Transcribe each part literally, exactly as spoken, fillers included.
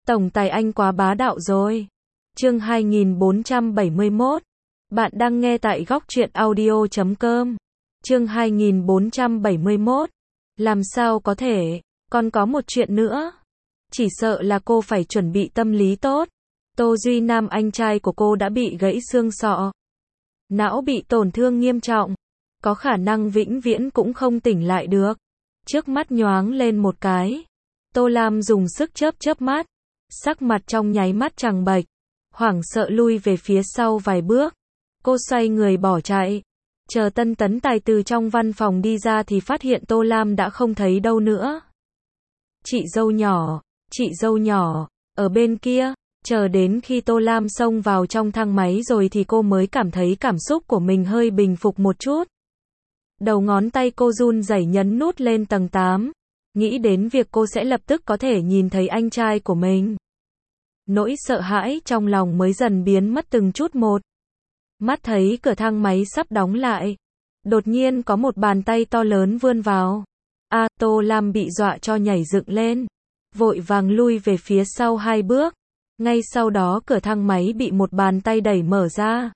Tổng tài anh quá bá đạo rồi. Chương hai nghìn bốn trăm bảy mươi mốt. Bạn đang nghe tại góc truyện audio chấm com. Chương hai nghìn bốn trăm bảy mươi mốt. Làm sao có thể, còn có một chuyện nữa. Chỉ sợ là cô phải chuẩn bị tâm lý tốt. Tô Duy Nam anh trai của cô đã bị gãy xương sọ. Não bị tổn thương nghiêm trọng. Có khả năng vĩnh viễn cũng không tỉnh lại được. Trước mắt nhoáng lên một cái. Tô Lam dùng sức chớp chớp mắt. Sắc mặt trong nháy mắt trắng bệch. Hoảng sợ lui về phía sau vài bước. Cô xoay người bỏ chạy. Chờ Tân Tấn Tài từ trong văn phòng đi ra thì phát hiện Tô Lam đã không thấy đâu nữa. Chị dâu nhỏ, chị dâu nhỏ, ở bên kia. Chờ đến khi Tô Lam xông vào trong thang máy rồi thì cô mới cảm thấy cảm xúc của mình hơi bình phục một chút. Đầu ngón tay cô run rẩy nhấn nút lên tầng tám. Nghĩ đến việc cô sẽ lập tức có thể nhìn thấy anh trai của mình. Nỗi sợ hãi trong lòng mới dần biến mất từng chút một. Mắt thấy cửa thang máy sắp đóng lại. Đột nhiên có một bàn tay to lớn vươn vào. A, Tô Lam bị dọa cho nhảy dựng lên. Vội vàng lui về phía sau hai bước. Ngay sau đó cửa thang máy bị một bàn tay đẩy mở ra.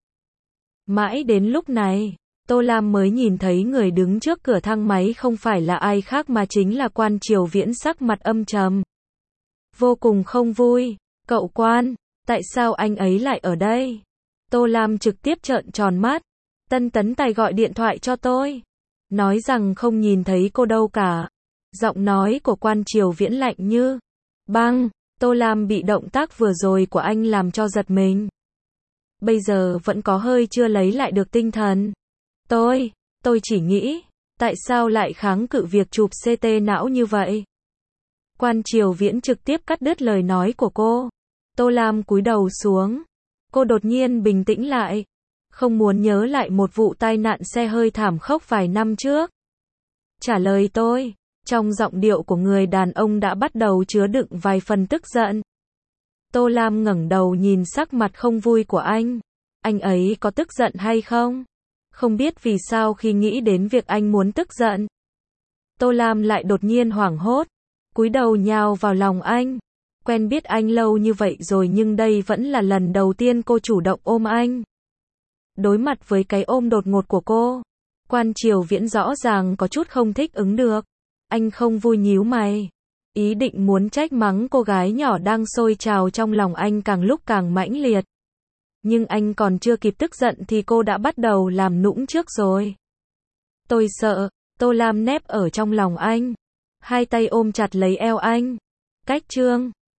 Mãi đến lúc này, Tô Lam mới nhìn thấy người đứng trước cửa thang máy không phải là ai khác mà chính là Quan Triều Viễn, sắc mặt âm trầm. Vô cùng không vui. Cậu Quan, tại sao anh ấy lại ở đây? Tô Lam trực tiếp trợn tròn mắt. Tân Tấn Tài gọi điện thoại cho tôi. Nói rằng không nhìn thấy cô đâu cả. Giọng nói của Quan Triều Viễn lạnh như băng. Tô Lam bị động tác vừa rồi của anh làm cho giật mình. Bây giờ vẫn có hơi chưa lấy lại được tinh thần. Tôi, tôi chỉ nghĩ, tại sao lại kháng cự việc chụp xê tê não như vậy? Quan Triều Viễn trực tiếp cắt đứt lời nói của cô. Tô Lam cúi đầu xuống. Cô đột nhiên bình tĩnh lại. Không muốn nhớ lại một vụ tai nạn xe hơi thảm khốc vài năm trước. Trả lời tôi. Trong giọng điệu của người đàn ông đã bắt đầu chứa đựng vài phần tức giận. Tô Lam ngẩng đầu nhìn sắc mặt không vui của anh. Anh ấy có tức giận hay không? Không biết vì sao khi nghĩ đến việc anh muốn tức giận. Tô Lam lại đột nhiên hoảng hốt. Cúi đầu nhào vào lòng anh. Quen biết anh lâu như vậy rồi nhưng đây vẫn là lần đầu tiên cô chủ động ôm anh. Đối mặt với cái ôm đột ngột của cô, Quan Triều Viễn rõ ràng có chút không thích ứng được. Anh không vui nhíu mày. Ý định muốn trách mắng cô gái nhỏ đang sôi trào trong lòng anh càng lúc càng mãnh liệt. Nhưng anh còn chưa kịp tức giận thì cô đã bắt đầu làm nũng trước rồi. Tôi sợ. Tô Lam nép ở trong lòng anh. Hai tay ôm chặt lấy eo anh. Cách chương